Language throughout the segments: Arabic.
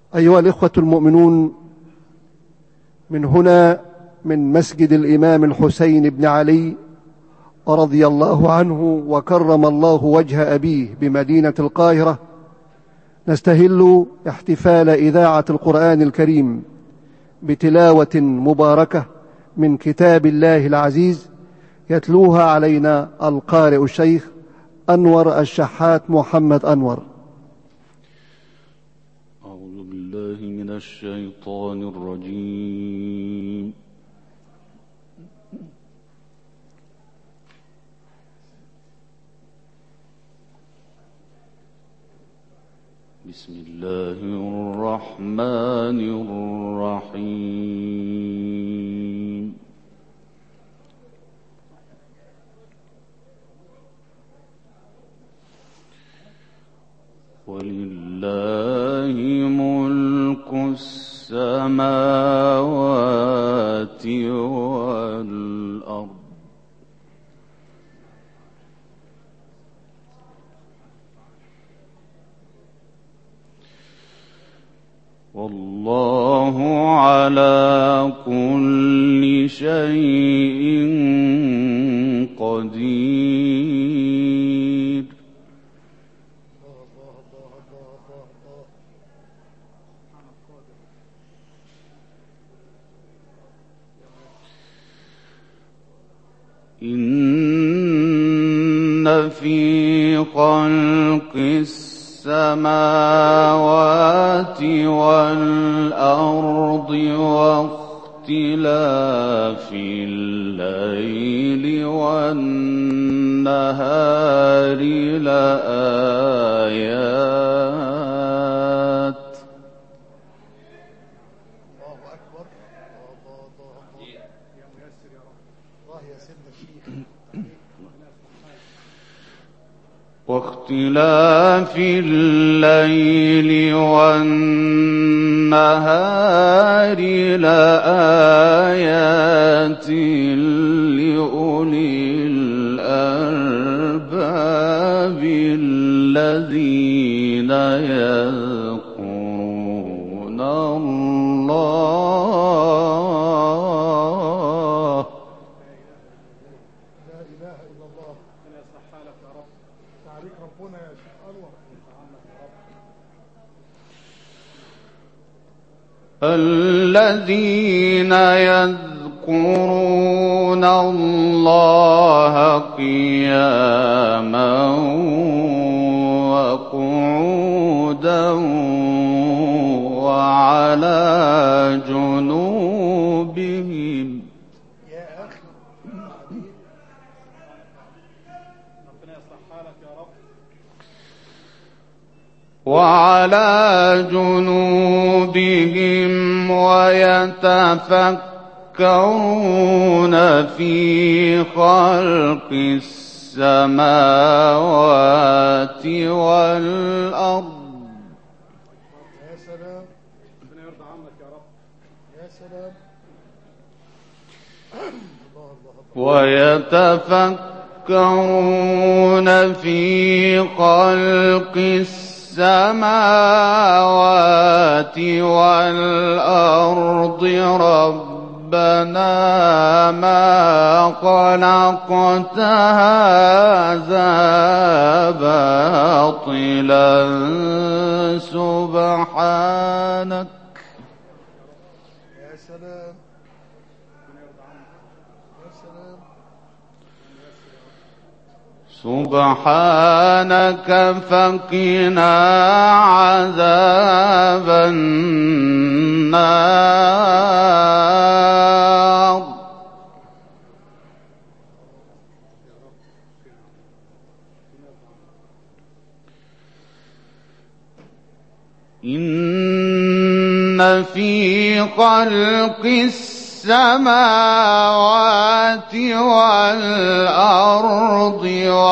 أيها الإخوة المؤمنون، من هنا من مسجد الإمام الحسين بن علي رضي الله عنه وكرم الله وجه أبيه بمدينة القاهرة نستهل احتفال إذاعة القرآن الكريم بتلاوة مباركة من كتاب الله العزيز يتلوها علينا القارئ الشيخ أنور الشحات محمد أنور. أعوذ بالله من الشيطان الرجيم. بسم الله الرحمن الرحيم. ولله ملك السماوات والأرض والله على كل شيء قدير. إن في خلق السماوات والأرض واختلاف الليل والنهار لآيات واختلاف الليل والنهار لآيات لأولي الألباب الذين يذكرون الله. لا إله إلا الله. أنا يصلح حالك يا رب. تعاليك ربنا يا شيخ أنور. الذين يذكرون الله قياما وقعودا وعلى جنوبهم. يا أخي ربنا يصلح حالك يا رب. وعلى جنوبهم ويتفكرون في خلق السماوات والأرض. يا سلام، ربنا يرضى عنك يا رب. يا سلام. ويتفكرون في خلق السماوات والأرض ربنا ما خلقت هذا باطلا سبحانك. يا سلام. يا سلام. سبحانك فقنا عذاب النار. إن في خلق السماوات والأرض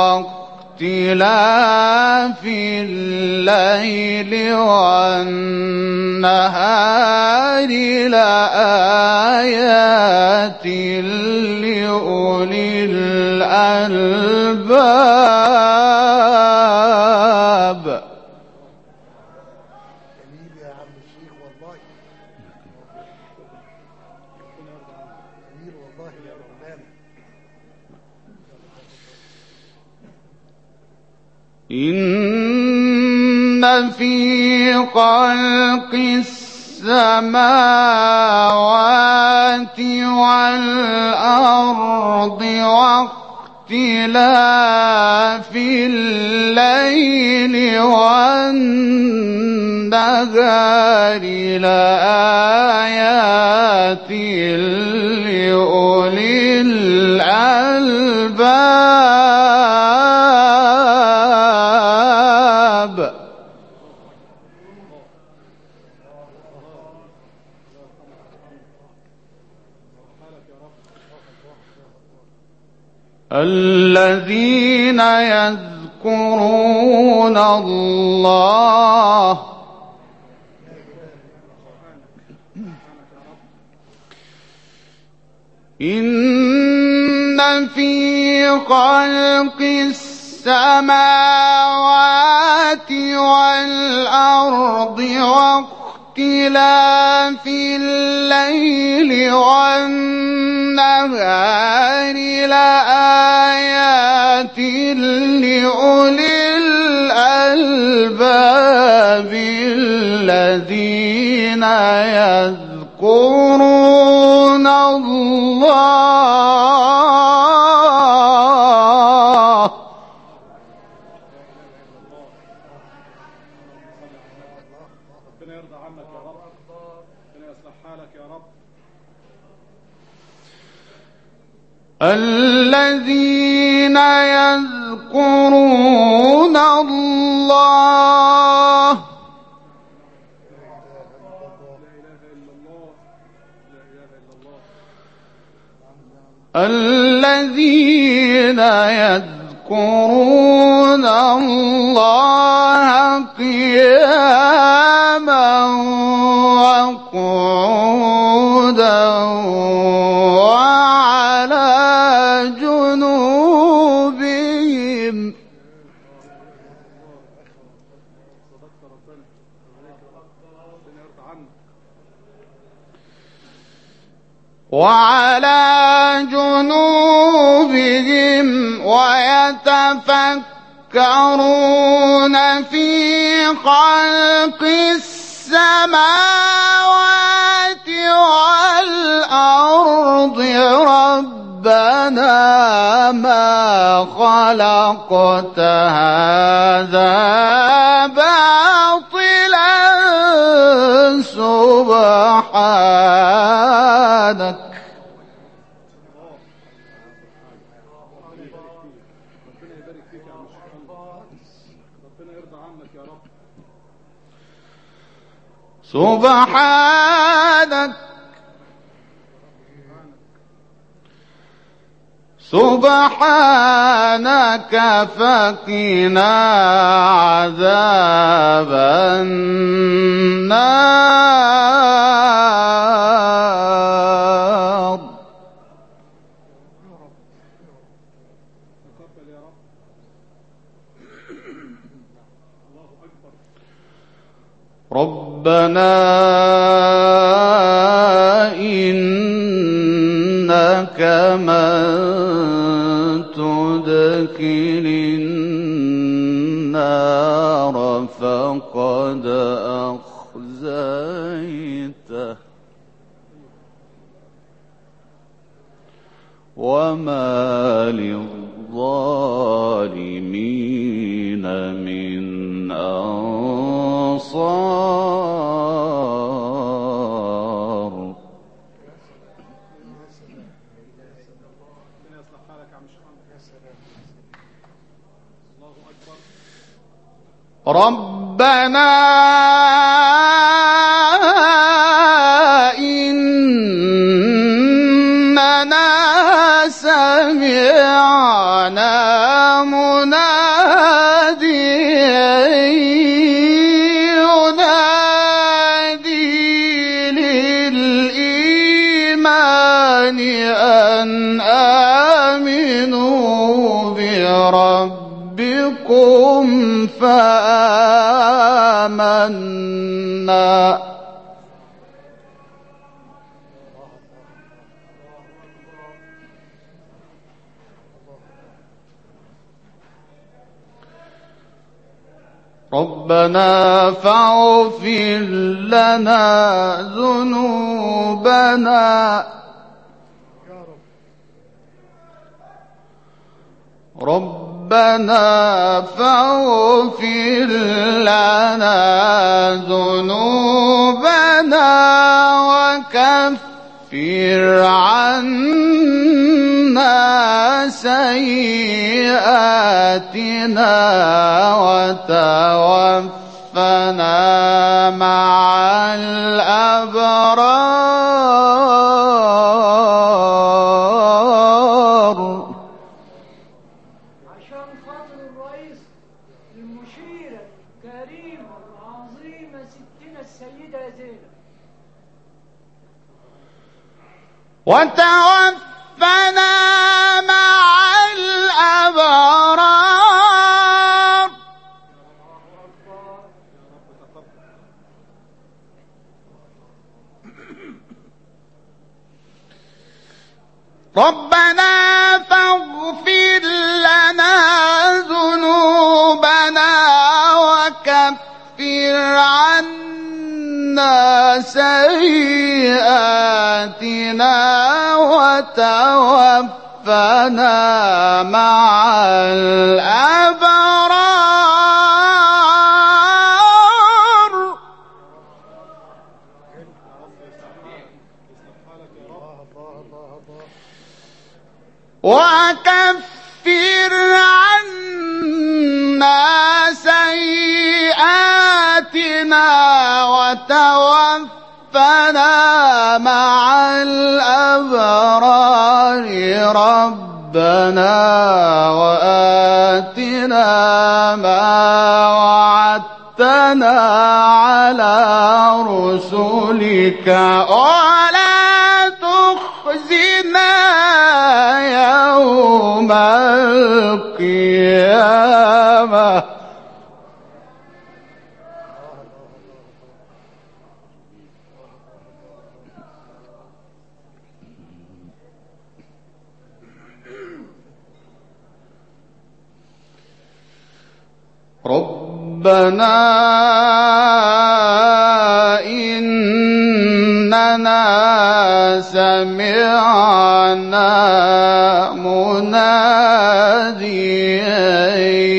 واختلاف الليل والنهار لآيات لأولي الألباب. جميل يا عم الشيخ إن في خلق السماوات والأرض واختلاف الليل والنهار لآيات لأولي الألباب. الذين يذكرون الله إن في خلق السماوات والأرض واختلاف الليل والنهار لآيات لأولي الألباب الذين يذكرون الله ربنا يرضى عنك يا رب، ربنا يصلح حالك يا رب. الذين يذكرون الله الذين يذكرون الله قياما وقعودا وعلى جنوبهم ويتفكرون في خلق السماوات والأرض ربنا ما خلقت هذا باطلا سبحانك سبحانك سبحانك فقنا عذاب النار. ربنا إنك من تدخل النار فقد أخزيته وما للظالمين من أنصار. ربنا إننا سمعنا مناديا ينادي للإيمان أن آمنوا بربكم فآمنا ربنا فاغفر لنا ذنوبنا ربنا فاغفر لنا ذنوبنا وكفر عنا سيئاتنا وتوفنا مع الأبرار. عشان خاطر الرئيس المشيرة الكريمة العظيمة ستنا السيدة زينب، وتوفنا مع الأبرار. ربنا فاغفر لنا ذنوبنا وكفر عنا سيئاتنا وتوفنا مع الأبرار. وكفر عنا سيئاتنا وتوفنا مع الأبرار. ربنا وآتنا ما وعدتنا على رسلك ولا تخزنا يوم القيامة. ربنا إننا سمعنا مناديا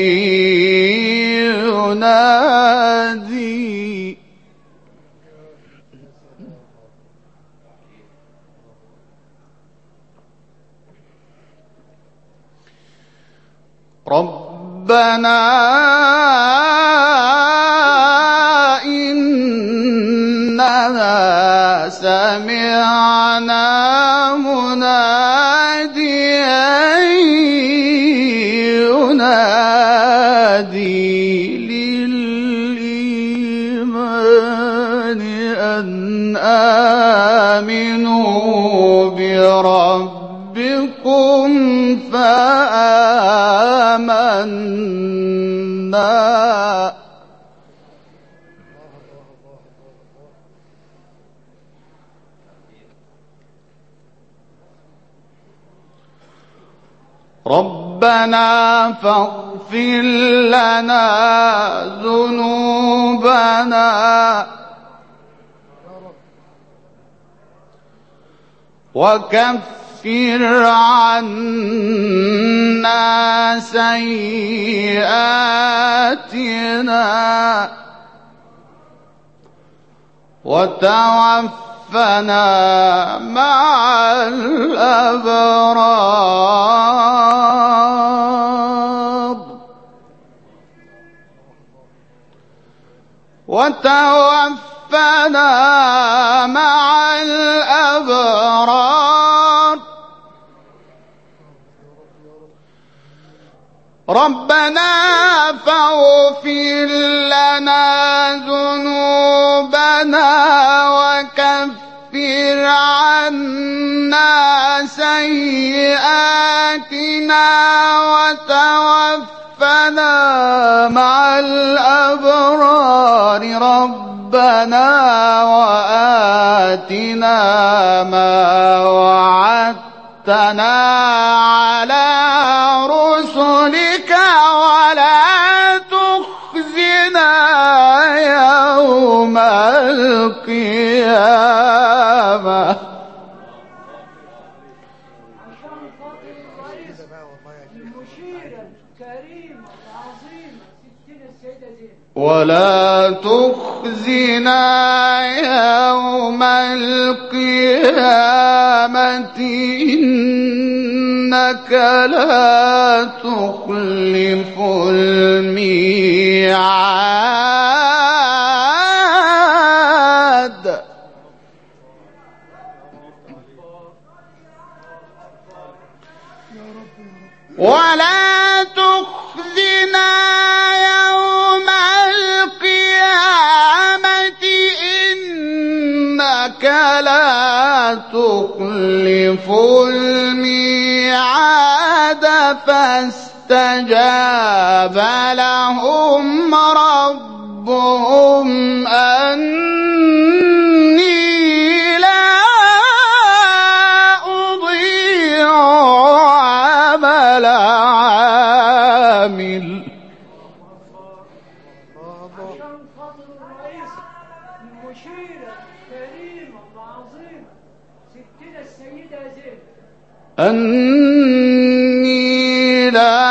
ينادي ربنا إننا سمعنا مناديا ينادي للإيمان أن آمنوا بربكم فآمنا. ربنا فاغفر لنا ذنوبنا وكفر عنا سيئاتنا وتوفنا مع الأبرار. وتوفنا مع الأبرار. ربنا فاغفر لنا ذنوبنا وكفر عنا سيئاتنا وتوفنا مع الأبرار. ربنا وآتنا ما وعدتنا على رسلك ولا تخزنا القيامة عشان خاطر الرئيس المشيرة الكريمة العظيمة ستنا السيدة زينب ولا تخزنا يوم القيامة إنك لا تخلف الميعاد ولا تخزنا يوم القيامة إنك لا تخلف الميعاد فاستجاب لهم ربهم أني لا أضيع عمل عامل عشان خاطر الرئيس المشيرة الكريمة العظيمة ستنا السيدة زينب أني لا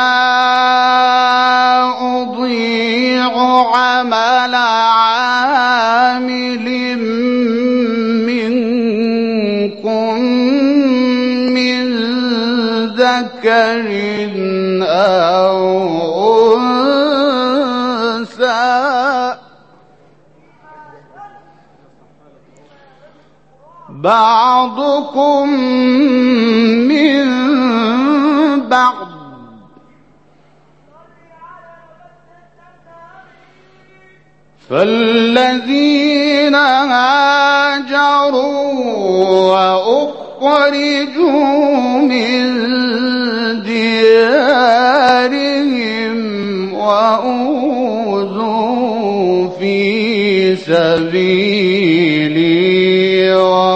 أضيع عمل عامل منكم من ذكر أو أنثى بعضكم من بعض فالذين هاجروا وأخرجوا من ديارهم وأوذوا في سبيلي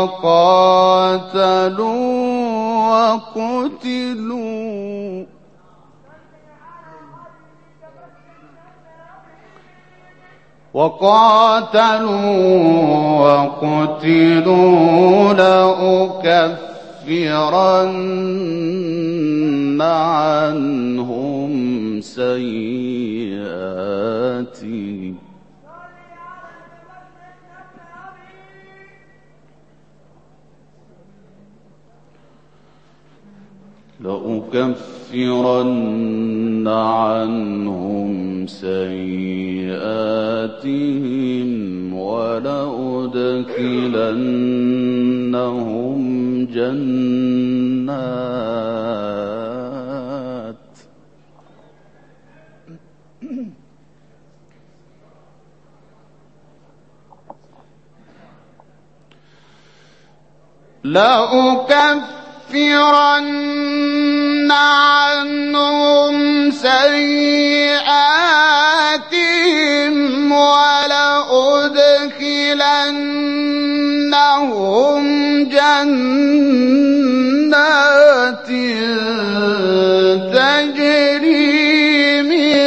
وقاتلوا لأكفرن عنهم سيئاتهم ولأدخلنهم جنات لأكفرن عنهم سيئاتهم ولأدخلنهم جنات تجري من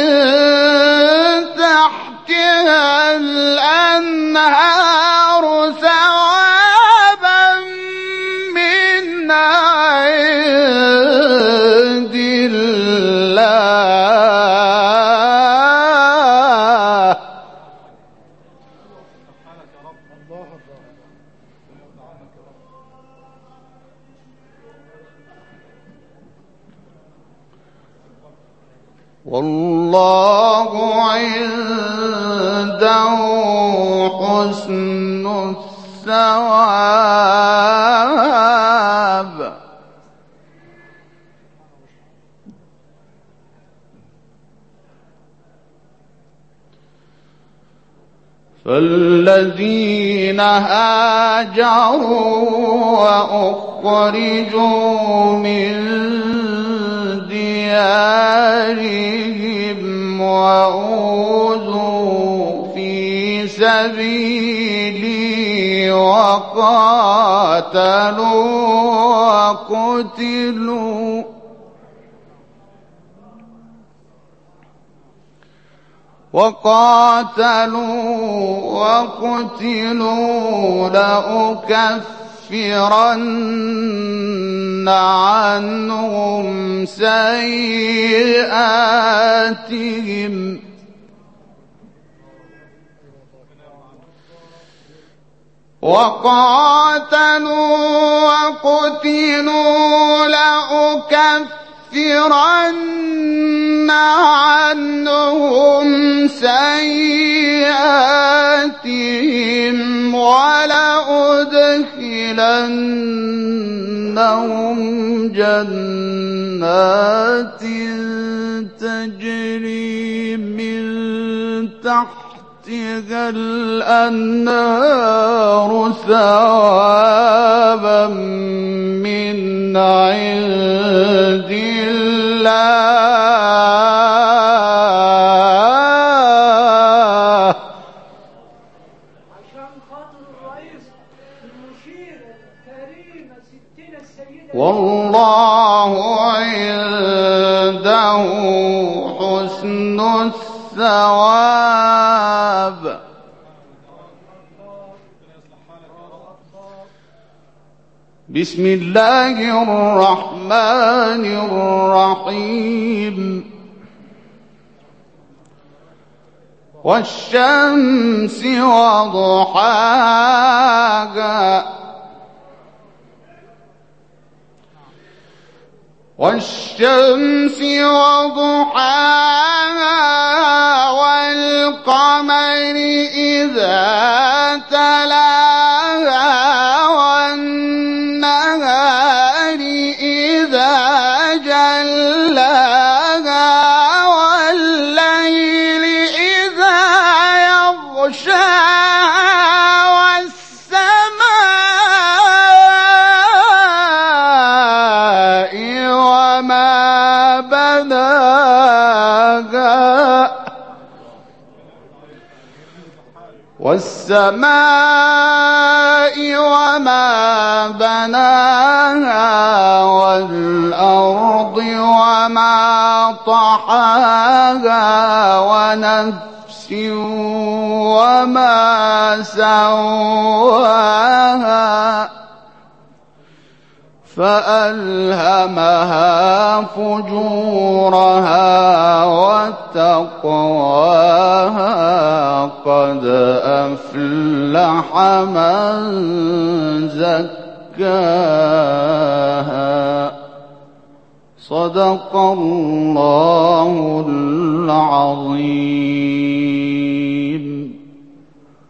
تحتها الأنهار ثوابا من عند الله والله عنده حسن الثواب فالذين هاجروا وأخرجوا من ديارهم وأوذوا في سبيلي وقاتلوا وقتلوا لأكفرن عنهم سيئاتهم لأكفرن عنهم سيئاتهم ولأدخلنهم جنات تجري من تحتها الأنهار ثوابا من عند الله. عشان خاطر الرئيس المشيرة الكريمة ستنا السيدة والله عنده حسن الثواب. بسم الله الرحمن الرحيم. والشمس وضحاها والشمس وضحاها والقمر إذا تلاها والنهار إذا جلاها والليل إذا يغشاها والسماء وما بناها والأرض وما طحاها ونفس وما سواها فألهمها فجورها وتقواها قد أفلح من زكاها. صدق الله العظيم.